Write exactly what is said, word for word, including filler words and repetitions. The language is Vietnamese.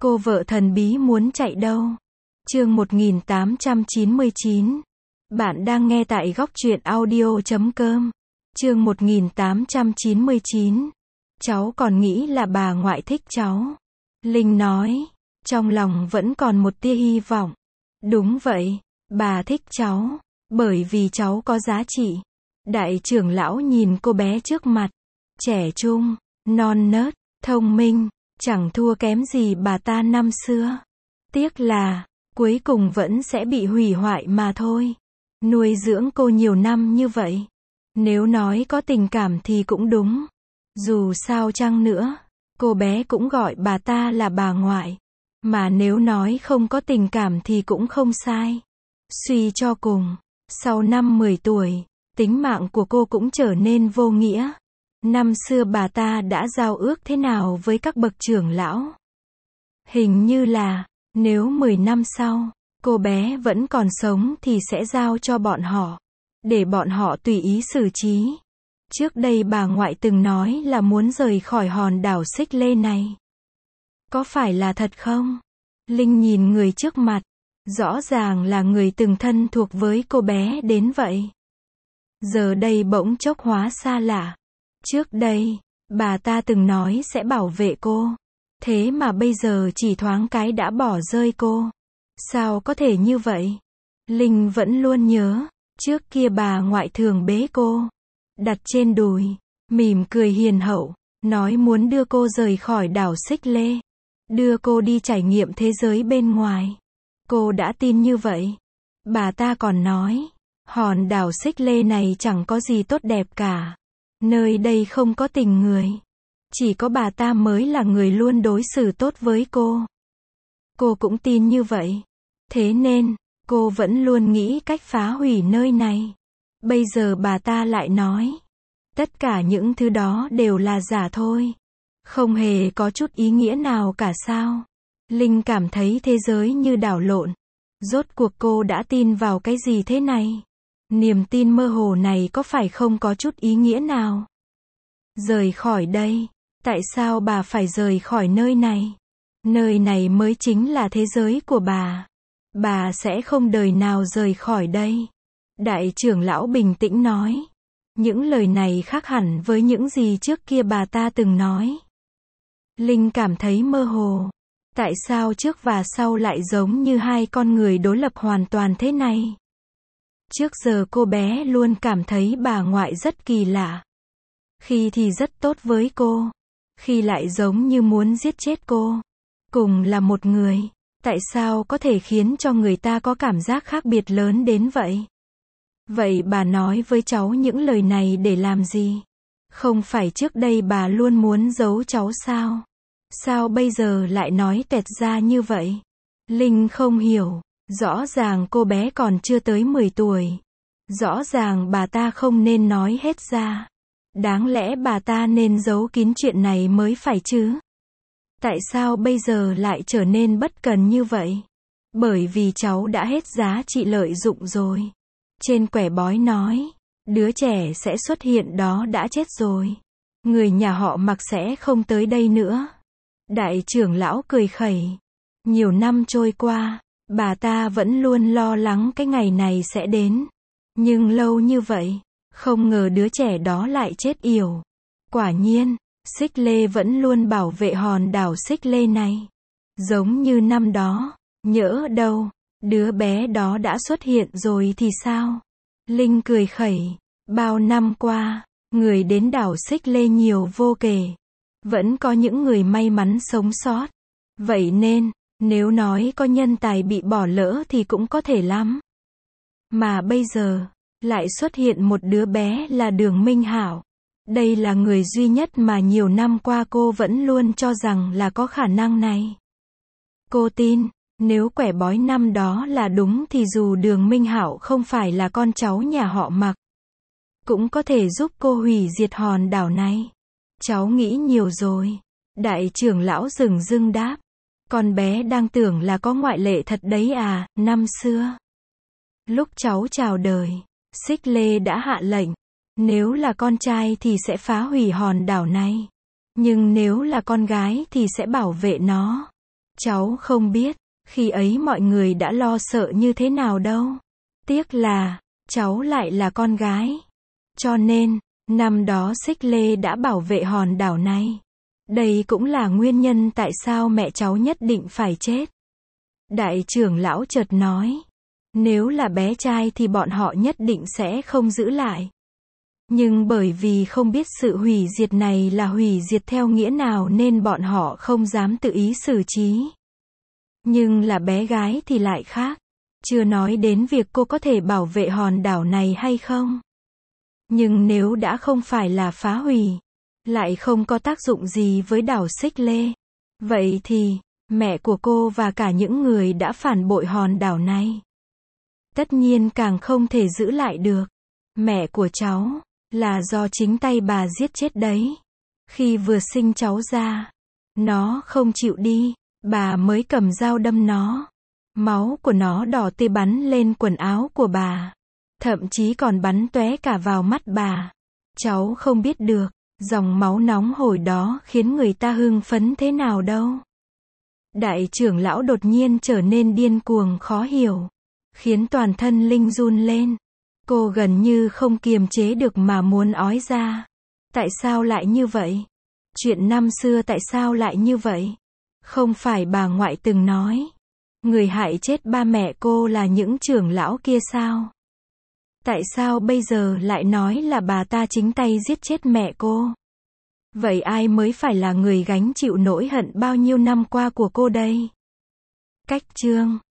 Cô vợ thần bí muốn chạy đâu? Chương một nghìn tám trăm chín mươi chín. Bạn đang nghe tại góc truyện audio chấm com. Chương một nghìn tám trăm chín mươi chín. Cháu còn nghĩ là bà ngoại thích cháu. Linh nói, trong lòng vẫn còn một tia hy vọng. Đúng vậy, bà thích cháu, bởi vì cháu có giá trị. Đại trưởng lão nhìn cô bé trước mặt, trẻ trung, non nớt, thông minh, chẳng thua kém gì bà ta năm xưa. Tiếc là, cuối cùng vẫn sẽ bị hủy hoại mà thôi. Nuôi dưỡng cô nhiều năm như vậy. Nếu nói có tình cảm thì cũng đúng. Dù sao chăng nữa, cô bé cũng gọi bà ta là bà ngoại. Mà nếu nói không có tình cảm thì cũng không sai. Suy cho cùng, sau năm mười tuổi, tính mạng của cô cũng trở nên vô nghĩa. Năm xưa bà ta đã giao ước thế nào với các bậc trưởng lão? Hình như là, nếu mười năm sau, cô bé vẫn còn sống thì sẽ giao cho bọn họ, để bọn họ tùy ý xử trí. Trước đây bà ngoại từng nói là muốn rời khỏi hòn đảo Xích Lê này. Có phải là thật không? Linh nhìn người trước mặt, rõ ràng là người từng thân thuộc với cô bé đến vậy. Giờ đây bỗng chốc hóa xa lạ. Trước đây, bà ta từng nói sẽ bảo vệ cô. Thế mà bây giờ chỉ thoáng cái đã bỏ rơi cô. Sao có thể như vậy? Linh vẫn luôn nhớ, trước kia bà ngoại thường bế cô, đặt trên đùi, mỉm cười hiền hậu, nói muốn đưa cô rời khỏi đảo Xích Lê, đưa cô đi trải nghiệm thế giới bên ngoài. Cô đã tin như vậy. Bà ta còn nói, hòn đảo Xích Lê này chẳng có gì tốt đẹp cả. Nơi đây không có tình người. Chỉ có bà ta mới là người luôn đối xử tốt với cô. Cô cũng tin như vậy. Thế nên, cô vẫn luôn nghĩ cách phá hủy nơi này. Bây giờ bà ta lại nói, tất cả những thứ đó đều là giả thôi. Không hề có chút ý nghĩa nào cả sao? Linh cảm thấy thế giới như đảo lộn. Rốt cuộc cô đã tin vào cái gì thế này? Niềm tin mơ hồ này có phải không có chút ý nghĩa nào? Rời khỏi đây. Tại sao bà phải rời khỏi nơi này? Nơi này mới chính là thế giới của bà. Bà sẽ không đời nào rời khỏi đây. Đại trưởng lão bình tĩnh nói. Những lời này khác hẳn với những gì trước kia bà ta từng nói. Linh cảm thấy mơ hồ. Tại sao trước và sau lại giống như hai con người đối lập hoàn toàn thế này? Trước giờ cô bé luôn cảm thấy bà ngoại rất kỳ lạ. Khi thì rất tốt với cô, khi lại giống như muốn giết chết cô. Cùng là một người, tại sao có thể khiến cho người ta có cảm giác khác biệt lớn đến vậy? Vậy bà nói với cháu những lời này để làm gì? Không phải trước đây bà luôn muốn giấu cháu sao? Sao bây giờ lại nói tẹt ra như vậy? Linh không hiểu, rõ ràng cô bé còn chưa tới mười tuổi. Rõ ràng bà ta không nên nói hết ra. Đáng lẽ bà ta nên giấu kín chuyện này mới phải chứ. Tại sao bây giờ lại trở nên bất cần như vậy? Bởi vì cháu đã hết giá trị lợi dụng rồi. Trên quẻ bói nói, đứa trẻ sẽ xuất hiện đó đã chết rồi. Người nhà họ Mặc sẽ không tới đây nữa. Đại trưởng lão cười khẩy. Nhiều năm trôi qua, bà ta vẫn luôn lo lắng cái ngày này sẽ đến. Nhưng lâu như vậy, không ngờ đứa trẻ đó lại chết yểu. Quả nhiên, Xích Lê vẫn luôn bảo vệ hòn đảo Xích Lê này. Giống như năm đó, nhỡ đâu, đứa bé đó đã xuất hiện rồi thì sao? Linh cười khẩy. Bao năm qua, người đến đảo Xích Lê nhiều vô kể. Vẫn có những người may mắn sống sót. Vậy nên, nếu nói có nhân tài bị bỏ lỡ thì cũng có thể lắm. Mà bây giờ, lại xuất hiện một đứa bé là Đường Minh Hạo. Đây là người duy nhất mà nhiều năm qua cô vẫn luôn cho rằng là có khả năng này. Cô tin, nếu quẻ bói năm đó là đúng thì dù Đường Minh Hạo không phải là con cháu nhà họ Mặc, cũng có thể giúp cô hủy diệt hòn đảo này. Cháu nghĩ nhiều rồi. Đại trưởng lão dửng dưng đáp. Con bé đang tưởng là có ngoại lệ thật đấy à, năm xưa. Lúc cháu chào đời, Xích Lê đã hạ lệnh, nếu là con trai thì sẽ phá hủy hòn đảo này. Nhưng nếu là con gái thì sẽ bảo vệ nó. Cháu không biết, khi ấy mọi người đã lo sợ như thế nào đâu. Tiếc là, cháu lại là con gái. Cho nên, năm đó Xích Lê đã bảo vệ hòn đảo này. Đây cũng là nguyên nhân tại sao mẹ cháu nhất định phải chết. Đại trưởng lão chợt nói. Nếu là bé trai thì bọn họ nhất định sẽ không giữ lại. Nhưng bởi vì không biết sự hủy diệt này là hủy diệt theo nghĩa nào nên bọn họ không dám tự ý xử trí. Nhưng là bé gái thì lại khác. Chưa nói đến việc cô có thể bảo vệ hòn đảo này hay không. Nhưng nếu đã không phải là phá hủy, lại không có tác dụng gì với đảo Xích Lê, vậy thì, mẹ của cô và cả những người đã phản bội hòn đảo này, tất nhiên càng không thể giữ lại được. Mẹ của cháu, là do chính tay bà giết chết đấy. Khi vừa sinh cháu ra, nó không chịu đi, bà mới cầm dao đâm nó. Máu của nó đỏ tươi bắn lên quần áo của bà. Thậm chí còn bắn tóe cả vào mắt bà. Cháu không biết được, dòng máu nóng hổi đó khiến người ta hưng phấn thế nào đâu. Đại trưởng lão đột nhiên trở nên điên cuồng khó hiểu, khiến toàn thân Linh run lên. Cô gần như không kiềm chế được mà muốn ói ra. Tại sao lại như vậy? Chuyện năm xưa tại sao lại như vậy? Không phải bà ngoại từng nói, người hại chết ba mẹ cô là những trưởng lão kia sao? Tại sao bây giờ lại nói là bà ta chính tay giết chết mẹ cô? Vậy ai mới phải là người gánh chịu nỗi hận bao nhiêu năm qua của cô đây? Cách chương